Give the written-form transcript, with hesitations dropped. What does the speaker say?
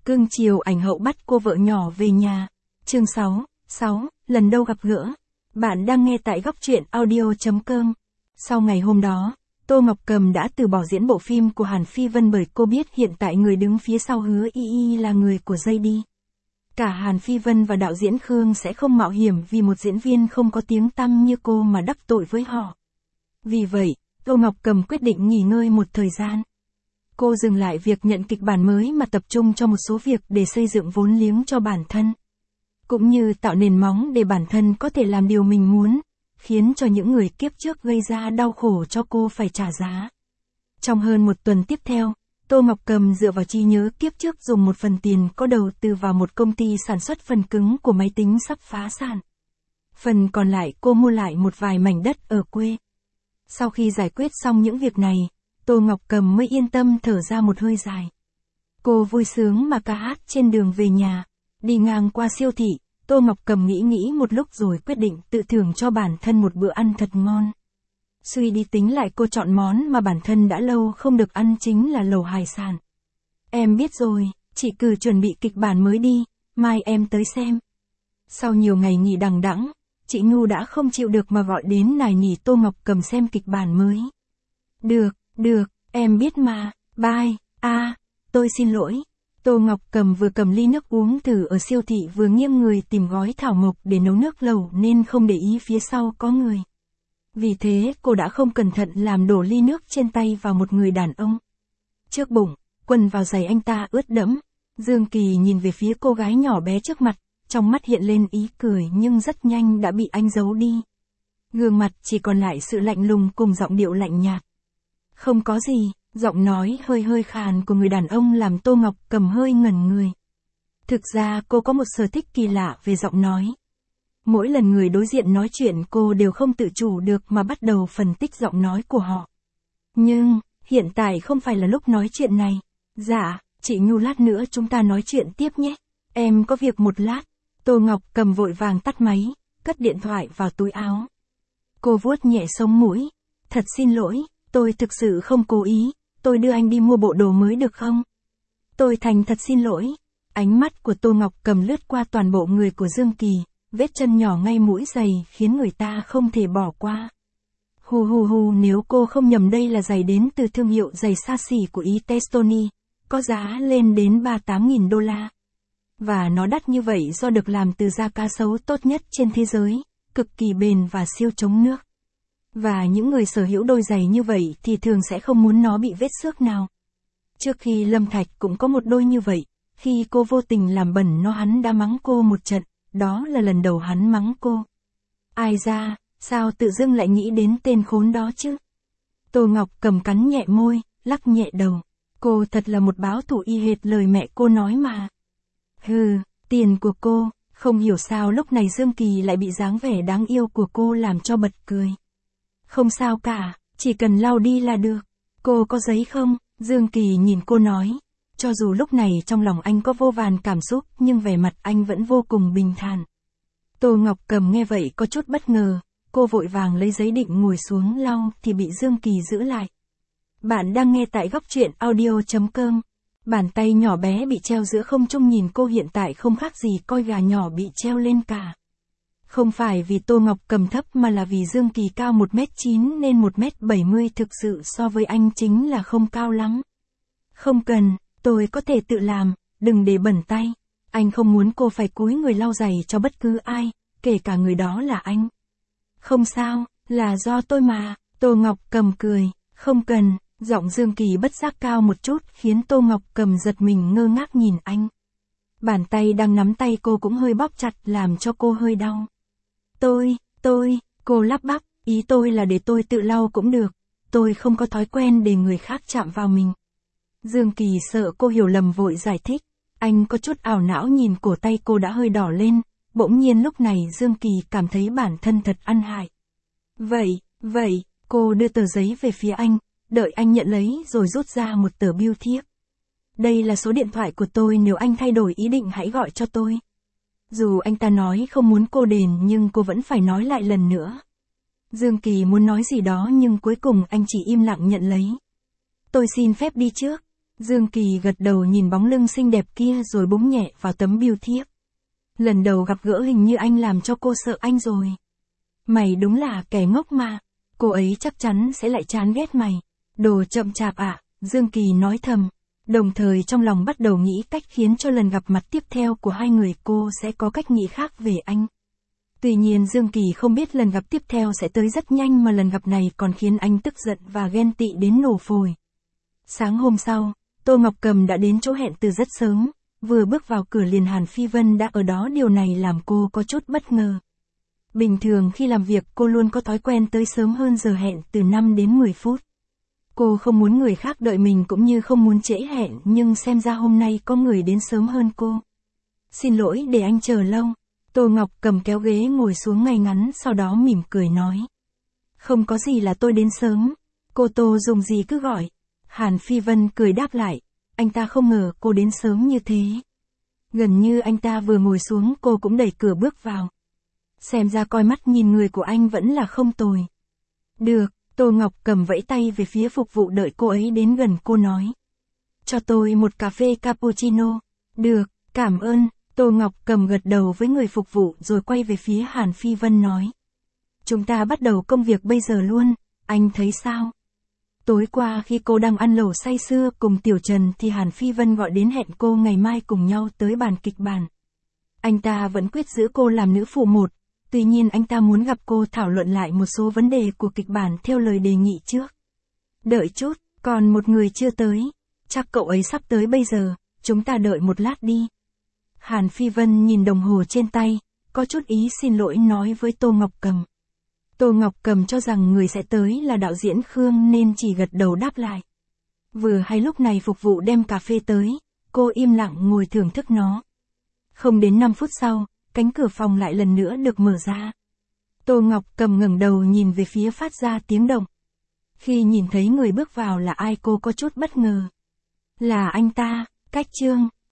Cưng chiều ảnh hậu bắt cô vợ nhỏ về nhà. Chương 6, lần đầu gặp gỡ. Bạn đang nghe tại góc truyện audio.com. Sau ngày hôm đó, Tô Ngọc Cầm đã từ bỏ diễn bộ phim của Hàn Phi Vân bởi cô biết hiện tại người đứng phía sau Hứa Y là người của JD. Cả Hàn Phi Vân và đạo diễn Khương sẽ không mạo hiểm vì một diễn viên không có tiếng tăm như cô mà đắc tội với họ. Vì vậy, Tô Ngọc Cầm quyết định nghỉ ngơi một thời gian. Cô dừng lại việc nhận kịch bản mới mà tập trung cho một số việc để xây dựng vốn liếng cho bản thân. Cũng như tạo nền móng để bản thân có thể làm điều mình muốn, khiến cho những người kiếp trước gây ra đau khổ cho cô phải trả giá. Trong hơn một tuần tiếp theo, Tô Ngọc Cầm dựa vào trí nhớ kiếp trước dùng một phần tiền có đầu tư vào một công ty sản xuất phần cứng của máy tính sắp phá sản. Phần còn lại cô mua lại một vài mảnh đất ở quê. Sau khi giải quyết xong những việc này, Tô Ngọc Cầm mới yên tâm thở ra một hơi dài. Cô vui sướng mà ca hát trên đường về nhà. Đi ngang qua siêu thị, Tô Ngọc Cầm nghĩ một lúc rồi quyết định tự thưởng cho bản thân một bữa ăn thật ngon. Suy đi tính lại cô chọn món mà bản thân đã lâu không được ăn chính là lẩu hải sản. Em biết rồi, chị cứ chuẩn bị kịch bản mới đi, mai em tới xem. Sau nhiều ngày nghỉ đằng đẵng, chị Ngu đã không chịu được mà gọi đến nài nỉ Tô Ngọc Cầm xem kịch bản mới. Được, em biết mà, bye, tôi xin lỗi. Tô Ngọc Cầm vừa cầm ly nước uống thử ở siêu thị vừa nghiêng người tìm gói thảo mộc để nấu nước lẩu nên không để ý phía sau có người. Vì thế cô đã không cẩn thận làm đổ ly nước trên tay vào một người đàn ông. Trước bụng, quần vào giày anh ta ướt đẫm. Dương Kỳ nhìn về phía cô gái nhỏ bé trước mặt, trong mắt hiện lên ý cười nhưng rất nhanh đã bị anh giấu đi. Gương mặt chỉ còn lại sự lạnh lùng cùng giọng điệu lạnh nhạt. Không có gì, giọng nói hơi khàn của người đàn ông làm Tô Ngọc Cầm hơi ngẩn người. Thực ra cô có một sở thích kỳ lạ về giọng nói. Mỗi lần người đối diện nói chuyện cô đều không tự chủ được mà bắt đầu phân tích giọng nói của họ. Nhưng, hiện tại không phải là lúc nói chuyện này. Dạ, chị Nhu lát nữa chúng ta nói chuyện tiếp nhé. Em có việc một lát. Tô Ngọc Cầm vội vàng tắt máy, cất điện thoại vào túi áo. Cô vuốt nhẹ sống mũi. Thật xin lỗi, tôi thực sự không cố ý, tôi đưa anh đi mua bộ đồ mới được không? Tôi thành thật xin lỗi. Ánh mắt của Tô Ngọc Cầm lướt qua toàn bộ người của Dương Kỳ, vết chân nhỏ ngay mũi giày khiến người ta không thể bỏ qua. Hù nếu cô không nhầm đây là giày đến từ thương hiệu giày xa xỉ của Ý Testoni, có giá lên đến 38.000 đô la. Và nó đắt như vậy do được làm từ da cá sấu tốt nhất trên thế giới, cực kỳ bền và siêu chống nước. Và những người sở hữu đôi giày như vậy thì thường sẽ không muốn nó bị vết xước nào. Trước khi Lâm Thạch cũng có một đôi như vậy, khi cô vô tình làm bẩn nó hắn đã mắng cô một trận, đó là lần đầu hắn mắng cô. Ai ra, sao tự dưng lại nghĩ đến tên khốn đó chứ? Tô Ngọc Cầm cắn nhẹ môi, lắc nhẹ đầu. Cô thật là một báo thủ y hệt lời mẹ cô nói mà. Tiền của cô, không hiểu sao lúc này Dương Kỳ lại bị dáng vẻ đáng yêu của cô làm cho bật cười. Không sao cả, chỉ cần lau đi là được. Cô có giấy không? Dương Kỳ nhìn cô nói. Cho dù lúc này trong lòng anh có vô vàn cảm xúc nhưng vẻ mặt anh vẫn vô cùng bình thản. Tô Ngọc Cầm nghe vậy có chút bất ngờ, cô vội vàng lấy giấy định ngồi xuống lau thì bị Dương Kỳ giữ lại. Bạn đang nghe tại góc truyện audio.com. Bàn tay nhỏ bé bị treo giữa không trung nhìn cô hiện tại không khác gì coi gà nhỏ bị treo lên cả. Không phải vì Tô Ngọc Cầm thấp mà là vì Dương Kỳ cao 1m9 nên 1m70 thực sự so với anh chính là không cao lắm. Không cần, tôi có thể tự làm, đừng để bẩn tay. Anh không muốn cô phải cúi người lau giày cho bất cứ ai, kể cả người đó là anh. Không sao, là do tôi mà. Tô Ngọc Cầm cười. Không cần. Giọng Dương Kỳ bất giác cao một chút khiến Tô Ngọc Cầm giật mình ngơ ngác nhìn anh. Bàn tay đang nắm tay cô cũng hơi bóp chặt làm cho cô hơi đau. Cô lắp bắp, ý tôi là để tôi tự lau cũng được. Tôi không có thói quen để người khác chạm vào mình. Dương Kỳ sợ cô hiểu lầm vội giải thích. Anh có chút ảo não nhìn cổ tay cô đã hơi đỏ lên. Bỗng nhiên lúc này Dương Kỳ cảm thấy bản thân thật ăn hại. Vậy, cô đưa tờ giấy về phía anh. Đợi anh nhận lấy rồi rút ra một tờ bưu thiếp. Đây là số điện thoại của tôi, nếu anh thay đổi ý định hãy gọi cho tôi. Dù anh ta nói không muốn cô đền nhưng cô vẫn phải nói lại lần nữa. Dương Kỳ muốn nói gì đó nhưng cuối cùng anh chỉ im lặng nhận lấy. Tôi xin phép đi trước. Dương Kỳ gật đầu nhìn bóng lưng xinh đẹp kia rồi búng nhẹ vào tấm bưu thiếp. Lần đầu gặp gỡ hình như anh làm cho cô sợ anh rồi. Mày đúng là kẻ ngốc mà. Cô ấy chắc chắn sẽ lại chán ghét mày. Đồ chậm chạp ạ, Dương Kỳ nói thầm. Đồng thời trong lòng bắt đầu nghĩ cách khiến cho lần gặp mặt tiếp theo của hai người cô sẽ có cách nghĩ khác về anh. Tuy nhiên Dương Kỳ không biết lần gặp tiếp theo sẽ tới rất nhanh mà lần gặp này còn khiến anh tức giận và ghen tị đến nổ phổi. Sáng hôm sau, Tô Ngọc Cầm đã đến chỗ hẹn từ rất sớm, vừa bước vào cửa liền Hàn Phi Vân đã ở đó, điều này làm cô có chút bất ngờ. Bình thường khi làm việc cô luôn có thói quen tới sớm hơn giờ hẹn từ 5 đến 10 phút. Cô không muốn người khác đợi mình cũng như không muốn trễ hẹn, nhưng xem ra hôm nay có người đến sớm hơn cô. Xin lỗi để anh chờ lâu. Tô Ngọc Cầm kéo ghế ngồi xuống ngay ngắn, sau đó mỉm cười nói. Không có gì là tôi đến sớm. Cô Tô dùng gì cứ gọi. Hàn Phi Vân cười đáp lại. Anh ta không ngờ cô đến sớm như thế. Gần như anh ta vừa ngồi xuống cô cũng đẩy cửa bước vào. Xem ra coi mắt nhìn người của anh vẫn là không tồi. Được, Tô Ngọc Cầm vẫy tay về phía phục vụ đợi cô ấy đến gần, cô nói. Cho tôi một cà phê cappuccino. Được, cảm ơn. Tô Ngọc Cầm gật đầu với người phục vụ rồi quay về phía Hàn Phi Vân nói. Chúng ta bắt đầu công việc bây giờ luôn, anh thấy sao? Tối qua khi cô đang ăn lẩu say sưa cùng Tiểu Trần thì Hàn Phi Vân gọi đến hẹn cô ngày mai cùng nhau tới bàn kịch bản. Anh ta vẫn quyết giữ cô làm nữ phụ một, tuy nhiên anh ta muốn gặp cô thảo luận lại một số vấn đề của kịch bản theo lời đề nghị trước. Đợi chút, còn một người chưa tới, chắc cậu ấy sắp tới bây giờ, chúng ta đợi một lát đi. Hàn Phi Vân nhìn đồng hồ trên tay, có chút ý xin lỗi nói với Tô Ngọc Cầm. Tô Ngọc Cầm cho rằng người sẽ tới là đạo diễn Khương nên chỉ gật đầu đáp lại. Vừa hay lúc này phục vụ đem cà phê tới, cô im lặng ngồi thưởng thức nó. Không đến 5 phút sau, cánh cửa phòng lại lần nữa được mở ra. Tô Ngọc Cầm ngẩng đầu nhìn về phía phát ra tiếng động. Khi nhìn thấy người bước vào là ai cô có chút bất ngờ. Là anh ta, Cách Trương.